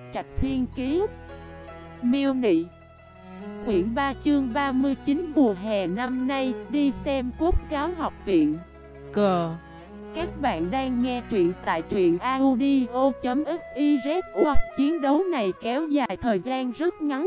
Trạch Thiên Kiế. Miêu Nị. Quyển 3 chương 39 mùa hè năm nay đi xem Quốc giáo học viện. Cờ. Các bạn đang nghe truyện tại truyện audio.fiz. Chiến đấu này kéo dài thời gian rất ngắn.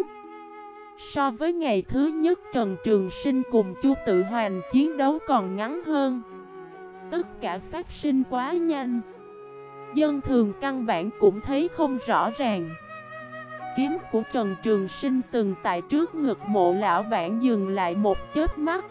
So với ngày thứ nhất Trần Trường Sinh cùng Chu Tự Hoành chiến đấu còn ngắn hơn. Tất cả phát sinh quá nhanh, dân thường căn bản cũng thấy không rõ ràng. Kiếm của Trần Trường Sinh từng tại trước ngực Mộ lão bản dừng lại một chớp mắt.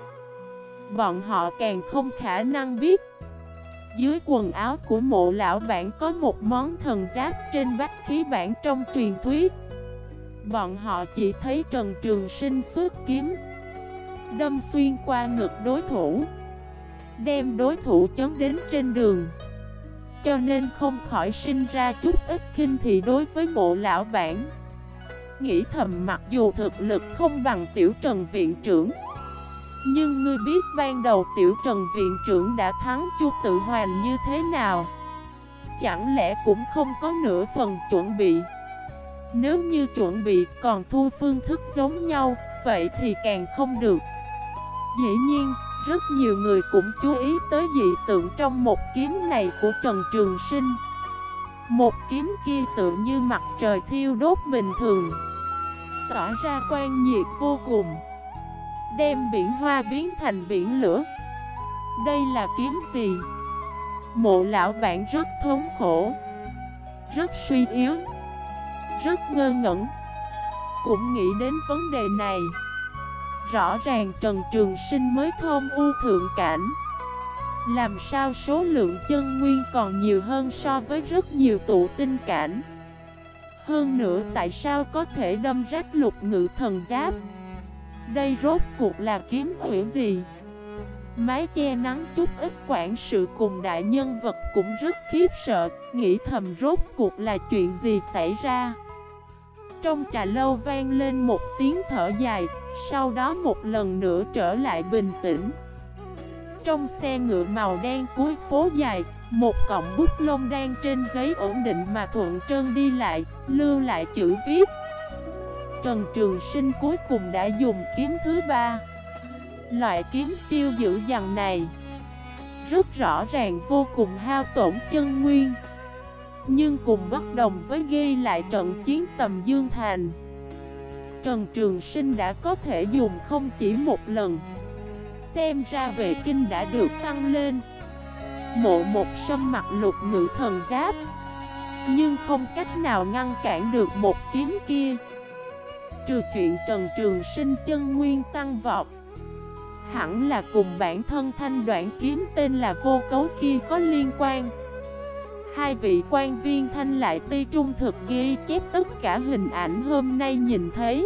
Bọn họ càng không khả năng biết dưới quần áo của Mộ lão bản có một món thần giáp trên bách khí bản trong truyền thuyết. Bọn họ chỉ thấy Trần Trường Sinh xuất kiếm, đâm xuyên qua ngực đối thủ, đem đối thủ chấn đến trên đường. Cho nên không khỏi sinh ra chút ít khinh thị đối với Mộ lão bản. Nghĩ thầm mặc dù thực lực không bằng Tiểu Trần viện trưởng, nhưng ngươi biết ban đầu Tiểu Trần viện trưởng đã thắng Chu Tự Hoành như thế nào? Chẳng lẽ cũng không có nửa phần chuẩn bị? Nếu như chuẩn bị còn thu phương thức giống nhau, vậy thì càng không được. Dĩ nhiên, rất nhiều người cũng chú ý tới dị tượng trong một kiếm này của Trần Trường Sinh. Một kiếm kia tự như mặt trời thiêu đốt bình thường, tỏa ra quang nhiệt vô cùng, đem biển hoa biến thành biển lửa. Đây là kiếm gì? Mộ lão bản rất thống khổ, rất suy yếu, rất ngơ ngẩn, cũng nghĩ đến vấn đề này. Rõ ràng Trần Trường Sinh mới thôn u thượng cảnh, làm sao số lượng chân nguyên còn nhiều hơn so với rất nhiều tụ tinh cảnh. Hơn nữa tại sao có thể đâm rách lục ngự thần giáp? Đây rốt cuộc là kiếm huyễn gì? Mái che nắng chút ít quản sự cùng đại nhân vật cũng rất khiếp sợ, nghĩ thầm rốt cuộc là chuyện gì xảy ra. Trong trà lâu vang lên một tiếng thở dài, sau đó một lần nữa trở lại bình tĩnh. Trong xe ngựa màu đen cuối phố dài, một cọng bút lông đang trên giấy ổn định mà thuận trơn đi lại, lưu lại chữ viết. Trần Trường Sinh cuối cùng đã dùng kiếm thứ ba. Loại kiếm chiêu dữ dằn này rất rõ ràng vô cùng hao tổn chân nguyên. Nhưng cùng bất đồng với ghi lại trận chiến Tầm Dương Thành, Trần Trường Sinh đã có thể dùng không chỉ một lần. Xem ra vệ kinh đã được tăng lên. Mộ một sâm mặc lục ngự thần giáp, nhưng không cách nào ngăn cản được một kiếm kia. Trừ chuyện Trần Trường Sinh chân nguyên tăng vọt, hẳn là cùng bản thân thanh đoạn kiếm tên là Vô Cấu kia có liên quan. Hai vị quan viên thanh lại ti trung thực ghi chép tất cả hình ảnh hôm nay nhìn thấy,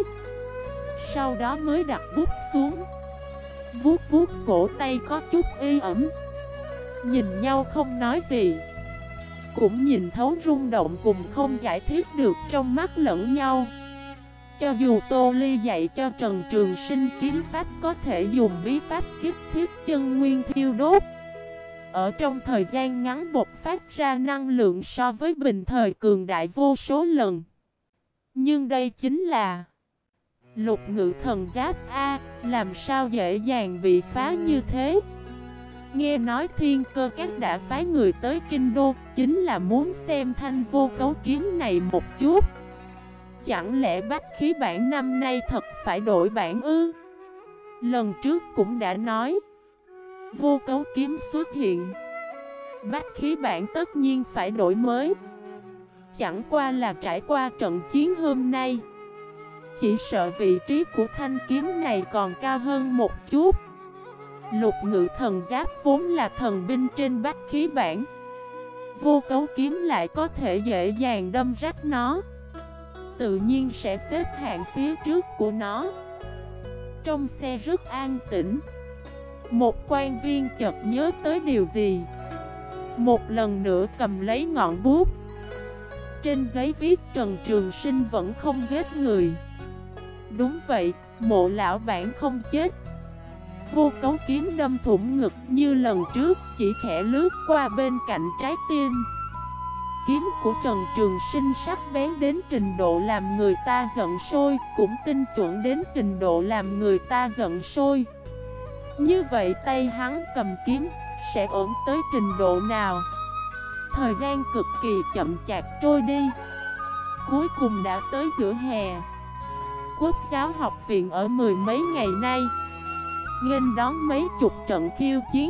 sau đó mới đặt bút xuống, vuốt vuốt cổ tay có chút ê ẩm, nhìn nhau không nói gì, cũng nhìn thấu rung động cùng không giải thích được trong mắt lẫn nhau. Cho dù Tô Ly dạy cho Trần Trường Sinh kiếm pháp có thể dùng bí pháp kích thiết chân nguyên thiêu đốt, ở trong thời gian ngắn bộc phát ra năng lượng so với bình thời cường đại vô số lần. Nhưng đây chính là lục ngự thần giáp A, làm sao dễ dàng bị phá như thế? Nghe nói Thiên Cơ Các đã phái người tới Kinh Đô, chính là muốn xem thanh Vô Cấu kiếm này một chút. Chẳng lẽ bách khí bản năm nay thật phải đổi bản ư? Lần trước cũng đã nói, Vô Cấu kiếm xuất hiện, bách khí bản tất nhiên phải đổi mới. Chẳng qua là trải qua trận chiến hôm nay, chỉ sợ vị trí của thanh kiếm này còn cao hơn một chút. Lục ngự thần giáp vốn là thần binh trên bách khí bản, Vô Cấu kiếm lại có thể dễ dàng đâm rách nó, tự nhiên sẽ xếp hạng phía trước của nó. Trong xe rất an tĩnh. Một quan viên chợt nhớ tới điều gì, một lần nữa cầm lấy ngọn bút. Trên giấy viết Trần Trường Sinh vẫn không giết người. Đúng vậy, Mộ lão bản không chết. Vô Cấu kiếm đâm thủng ngực như lần trước, chỉ khẽ lướt qua bên cạnh trái tim. kiếm của Trần Trường Sinh sắc bén đến trình độ làm người ta giận sôi, cũng tinh chuẩn đến trình độ làm người ta giận sôi. Như vậy tay hắn cầm kiếm sẽ ổn tới trình độ nào? Thời gian cực kỳ chậm chạp trôi đi. Cuối cùng đã tới giữa hè. Quốc giáo học viện ở mười mấy ngày nay nghênh đón mấy chục trận khiêu chiến,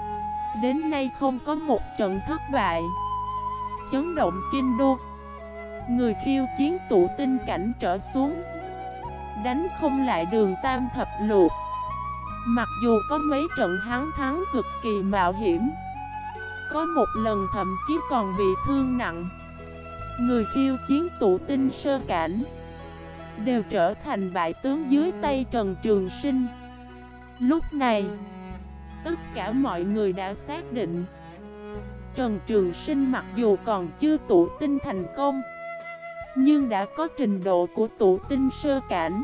đến nay không có một trận thất bại, chấn động kinh đô. Người khiêu chiến tụ tinh cảnh trở xuống, đánh không lại Đường Tam thập lục. Mặc dù có mấy trận hắn thắng cực kỳ mạo hiểm, có một lần thậm chí còn bị thương nặng. Người khiêu chiến tụ tinh sơ cảnh đều trở thành bại tướng dưới tay Trần Trường Sinh. Lúc này, tất cả mọi người đã xác định Trần Trường Sinh mặc dù còn chưa tụ tinh thành công, nhưng đã có trình độ của tụ tinh sơ cảnh.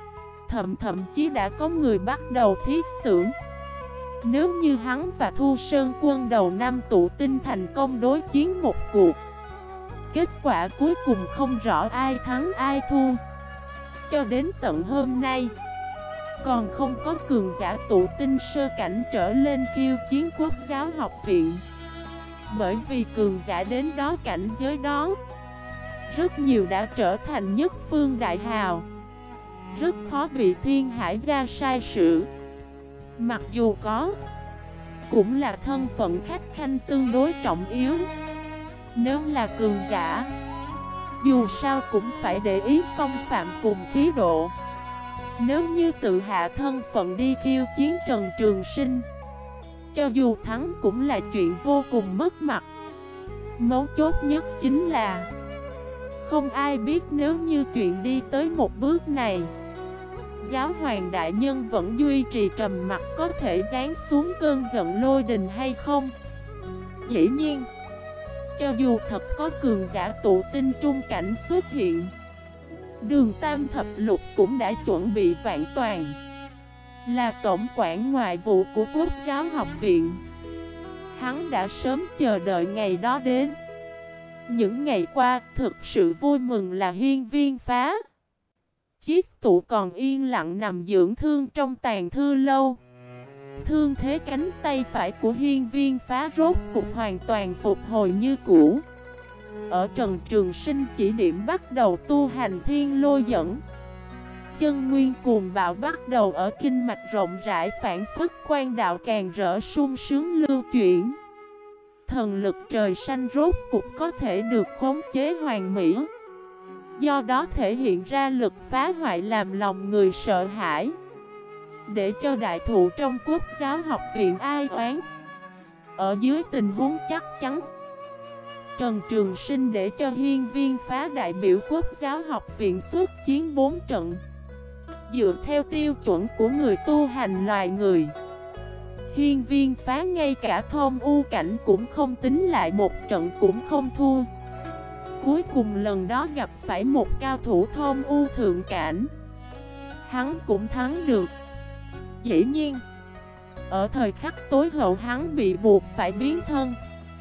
Thậm chí đã có người bắt đầu thiết tưởng, nếu như hắn và Thu Sơn Quân đầu năm tụ tinh thành công đối chiến một cuộc, kết quả cuối cùng không rõ ai thắng ai thua. Cho đến tận hôm nay, còn không có cường giả tụ tinh sơ cảnh trở lên khiêu chiến Quốc giáo học viện. Bởi vì cường giả đến đó cảnh giới đó, rất nhiều đã trở thành nhất phương đại hào, rất khó bị thiên hải gia sai sử. Mặc dù có, cũng là thân phận khách khanh tương đối trọng yếu. Nếu là cường giả, dù sao cũng phải để ý phong phạm cùng khí độ. Nếu như tự hạ thân phận đi khiêu chiến Trần Trường Sinh, cho dù thắng cũng là chuyện vô cùng mất mặt. Mấu chốt nhất chính là không ai biết nếu như chuyện đi tới một bước này, giáo hoàng đại nhân vẫn duy trì trầm mặc có thể giáng xuống cơn giận lôi đình hay không. Dĩ nhiên, cho dù thật có cường giả tụ tinh trung cảnh xuất hiện, Đường Tam thập lục cũng đã chuẩn bị vạn toàn, là tổng quản ngoại vụ của Quốc giáo học viện. Hắn đã sớm chờ đợi ngày đó đến. Những ngày qua, thực sự vui mừng là Hiên Viên Phá. Chiếc tụ còn yên lặng nằm dưỡng thương trong tàn thư lâu. Thương thế cánh tay phải của Hiên Viên Phá rốt cục hoàn toàn phục hồi như cũ. Ở Trần Trường Sinh chỉ điểm bắt đầu tu hành thiên lôi dẫn. Chân nguyên cuồng bạo bắt đầu ở kinh mạch rộng rãi phản phất quan đạo càng rỡ sung sướng lưu chuyển. Thần lực trời xanh rốt cục có thể được khống chế hoàn mỹ. Do đó thể hiện ra lực phá hoại làm lòng người sợ hãi, để cho đại thụ trong Quốc giáo học viện ai oán. Ở dưới tình huống chắc chắn, Trần Trường Sinh để cho Hiên Viên Phá đại biểu Quốc giáo học viện xuất chiến 4 trận. Dựa theo tiêu chuẩn của người tu hành loài người, Hiên Viên Phá ngay cả thôn u cảnh cũng không tính lại một trận cũng không thua. Cuối cùng lần đó gặp phải một cao thủ thôn u thượng cảnh, hắn cũng thắng được. Dĩ nhiên, ở thời khắc tối hậu hắn bị buộc phải biến thân.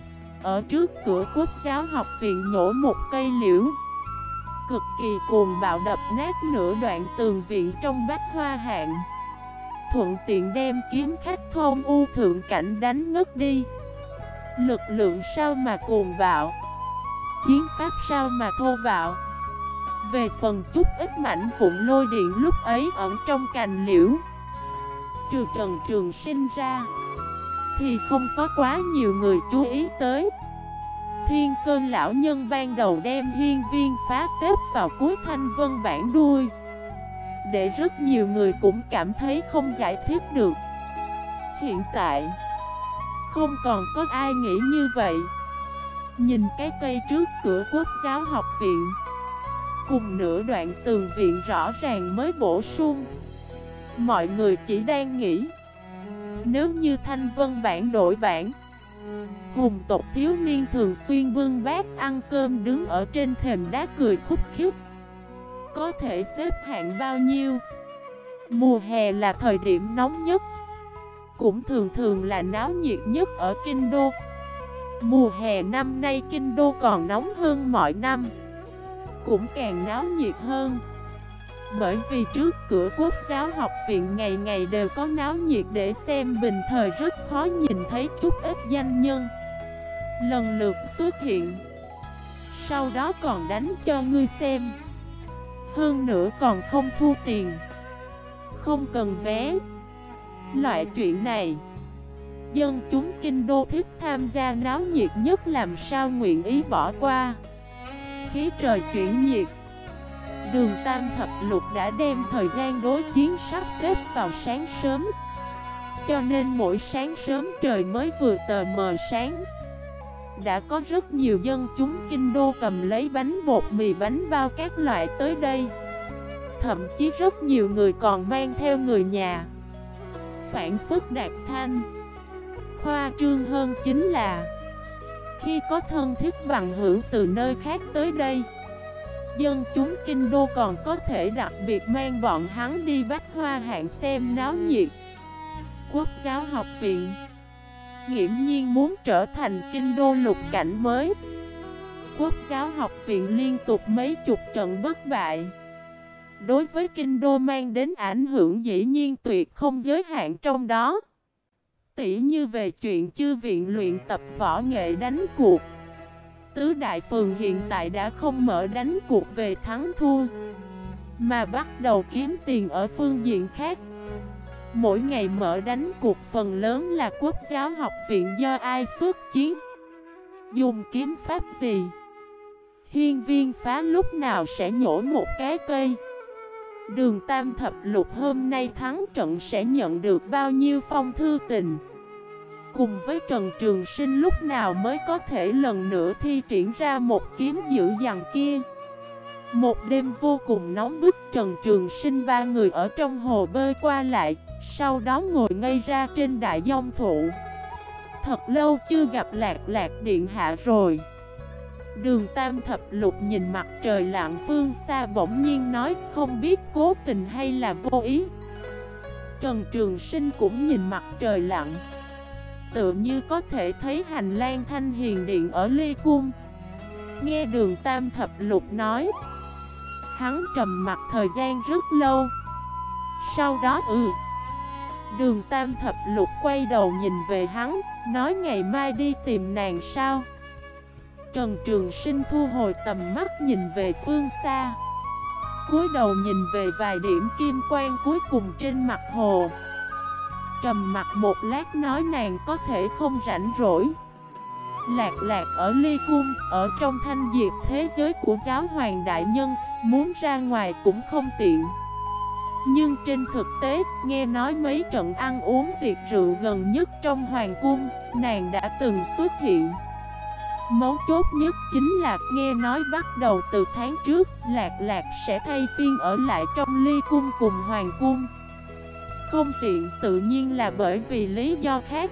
Ở trước cửa Quốc giáo học viện nhổ một cây liễu, cực kỳ cuồng bạo đập nát nửa đoạn tường viện trong Bách Hoa Hạng, thuận tiện đem kiếm khách thôn u thượng cảnh đánh ngất đi. Lực lượng sao mà cuồng bạo, chiến pháp sao mà thô bạo. Về phần chút ít mảnh vụn lôi điện lúc ấy ẩn trong cành liễu, trừ Trần Trường Sinh ra thì không có quá nhiều người chú ý tới. Thiên Cơn lão nhân ban đầu đem Hiên Viên Phá xếp vào cuối thanh vân bản đuôi, để rất nhiều người cũng cảm thấy không giải thích được. Hiện tại, không còn có ai nghĩ như vậy. Nhìn cái cây trước cửa Quốc giáo học viện, cùng nửa đoạn tường viện rõ ràng mới bổ sung, mọi người chỉ đang nghĩ, nếu như thanh vân bản đổi bản, hùng tộc thiếu niên thường xuyên bưng bát ăn cơm đứng ở trên thềm đá cười khúc khích, có thể xếp hạng bao nhiêu. Mùa hè là thời điểm nóng nhất, cũng thường thường là náo nhiệt nhất ở kinh đô. Mùa hè năm nay kinh đô còn nóng hơn mọi năm, cũng càng náo nhiệt hơn. Bởi vì trước cửa Quốc giáo học viện ngày ngày đều có náo nhiệt để xem, bình thời rất khó nhìn thấy chút ít danh nhân lần lượt xuất hiện. Sau đó còn đánh cho ngươi xem. Hơn nữa còn không thu tiền, không cần vé. Loại chuyện này, dân chúng kinh đô thích tham gia náo nhiệt nhất làm sao nguyện ý bỏ qua. Khí trời chuyển nhiệt, Đường Tam Thập Lục đã đem thời gian đối chiến sắp xếp vào sáng sớm. Cho nên mỗi sáng sớm trời mới vừa tờ mờ sáng, đã có rất nhiều dân chúng kinh đô cầm lấy bánh bột mì, bánh bao các loại tới đây. Thậm chí rất nhiều người còn mang theo người nhà, phảng phất đạp thanh. Khoa trương hơn chính là khi có thân thích bằng hữu từ nơi khác tới đây, dân chúng kinh đô còn có thể đặc biệt mang bọn hắn đi Bách Hoa Hạng xem náo nhiệt. Quốc giáo học viện nghiễm nhiên muốn trở thành kinh đô lục cảnh mới. Quốc giáo học viện liên tục mấy chục trận bất bại, đối với kinh đô mang đến ảnh hưởng dĩ nhiên tuyệt không giới hạn trong đó. Tỉ như về chuyện chư viện luyện tập võ nghệ đánh cuộc, tứ đại phường hiện tại đã không mở đánh cuộc về thắng thua, mà bắt đầu kiếm tiền ở phương diện khác. Mỗi ngày mở đánh cuộc phần lớn là Quốc giáo học viện do ai xuất chiến, dùng kiếm pháp gì, hiên viên phá lúc nào sẽ nhổ một cái cây, Đường Tam Thập Lục hôm nay thắng trận sẽ nhận được bao nhiêu phong thư tình, cùng với Trần Trường Sinh lúc nào mới có thể lần nữa thi triển ra một kiếm dữ dằn kia. Một đêm vô cùng nóng bức, Trần Trường Sinh ba người ở trong hồ bơi qua lại, sau đó ngồi ngây ra trên đại dông thụ. Thật lâu chưa gặp Lạc Lạc điện hạ rồi. Đường Tam Thập Lục nhìn mặt trời lặn phương xa bỗng nhiên nói, không biết cố tình hay là vô ý. Trần Trường Sinh cũng nhìn mặt trời lặn, tựa như có thể thấy hành lang Thanh Hiền Điện ở Ly Cung. Nghe Đường Tam Thập Lục nói, hắn trầm mặt thời gian rất lâu. Sau đó Đường Tam Thập Lục quay đầu nhìn về hắn, nói ngày mai đi tìm nàng sao? Trần Trường Sinh thu hồi tầm mắt nhìn về phương xa, cúi đầu nhìn về vài điểm kim quang cuối cùng trên mặt hồ. Trầm mặt một lát nói nàng có thể không rảnh rỗi. Lạc Lạc ở Ly Cung, ở trong thanh diệp thế giới của giáo hoàng đại nhân, muốn ra ngoài cũng không tiện. Nhưng trên thực tế, nghe nói mấy trận ăn uống tiệc rượu gần nhất trong hoàng cung, nàng đã từng xuất hiện. Mấu chốt nhất chính là nghe nói bắt đầu từ tháng trước, Lạc Lạc sẽ thay phiên ở lại trong Ly Cung cùng hoàng cung. Không tiện tự nhiên là bởi vì lý do khác.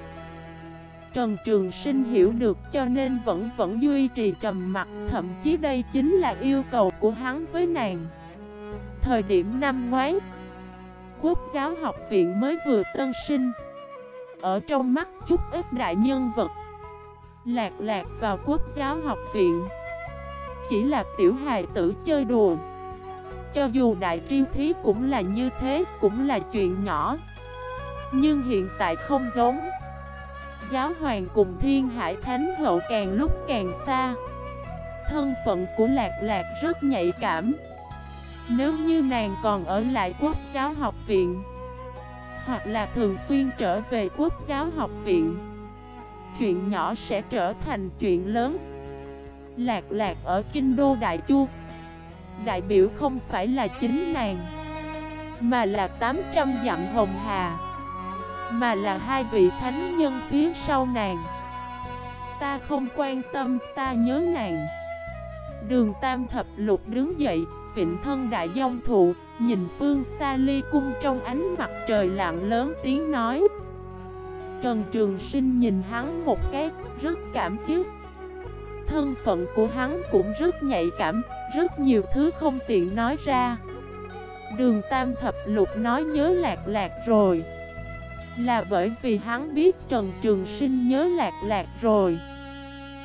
Trần Trường Sinh hiểu được cho nên vẫn duy trì trầm mặc, thậm chí đây chính là yêu cầu của hắn với nàng. Thời điểm năm ngoái, Quốc giáo học viện mới vừa tân sinh. Ở trong mắt chút ít đại nhân vật, Lạc Lạc vào Quốc giáo học viện chỉ là tiểu hài tử chơi đùa. Cho dù đại triêu thí cũng là như thế, cũng là chuyện nhỏ. Nhưng hiện tại không giống. Giáo hoàng cùng Thiên Hải Thánh Hậu càng lúc càng xa. Thân phận của Lạc Lạc rất nhạy cảm. Nếu như nàng còn ở lại Quốc giáo học viện, hoặc là thường xuyên trở về Quốc giáo học viện, chuyện nhỏ sẽ trở thành chuyện lớn. Lạc Lạc ở kinh đô Đại Chu, đại biểu không phải là chính nàng, mà là 800 dặm hồng hà, mà là hai vị thánh nhân phía sau nàng. Ta không quan tâm, ta nhớ nàng. Đường Tam Thập Lục đứng dậy, vịnh thân đại dông thụ, nhìn phương xa Ly Cung trong ánh mặt trời lặng lớn tiếng nói. Trần Trường Sinh nhìn hắn một cái, rất cảm kích. Thân phận của hắn cũng rất nhạy cảm, rất nhiều thứ không tiện nói ra. Đường Tam Thập Lục nói nhớ Lạc Lạc rồi, là bởi vì hắn biết Trần Trường Sinh nhớ Lạc Lạc rồi.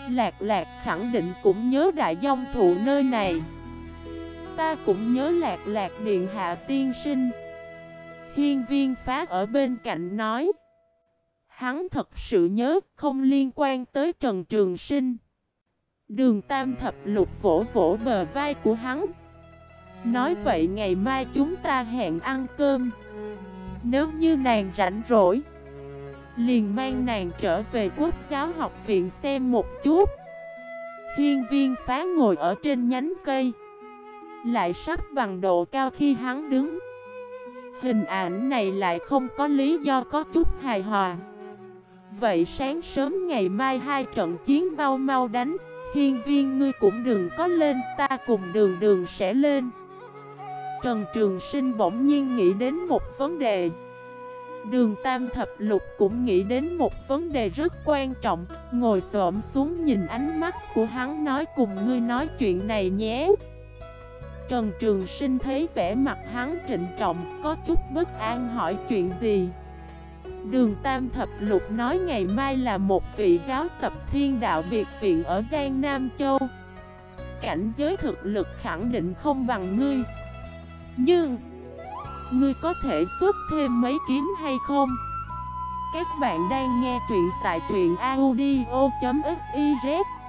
Lạc Lạc khẳng định cũng nhớ Đại Dông Thụ nơi này. Ta cũng nhớ Lạc Lạc điện hạ tiên sinh. Hiên Viên Phá ở bên cạnh nói. Hắn thật sự nhớ, không liên quan tới Trần Trường Sinh. Đường Tam Thập Lục vỗ vỗ bờ vai của hắn. Nói vậy ngày mai chúng ta hẹn ăn cơm. Nếu như nàng rảnh rỗi, liền mang nàng trở về Quốc giáo học viện xem một chút. Hiên Viên Phá ngồi ở trên nhánh cây, lại sắp bằng độ cao khi hắn đứng. Hình ảnh này lại không có lý do có chút hài hòa. Vậy sáng sớm ngày mai hai trận chiến mau mau đánh. Hiên Viên ngươi cũng đừng có lên, ta cùng Đường Đường sẽ lên. Trần Trường Sinh bỗng nhiên nghĩ đến một vấn đề. Đường Tam Thập Lục cũng nghĩ đến một vấn đề rất quan trọng. Ngồi xổm xuống nhìn ánh mắt của hắn nói cùng ngươi nói chuyện này nhé. Trần Trường Sinh thấy vẻ mặt hắn trịnh trọng, có chút bất an hỏi chuyện gì. Đường Tam Thập Lục nói ngày mai là một vị giáo tập Thiên Đạo Biệt Viện ở Giang Nam Châu. Cảnh giới thực lực khẳng định không bằng ngươi, nhưng ngươi có thể xuất thêm mấy kiếm hay không? Các bạn đang nghe truyện tại truyện audio.fif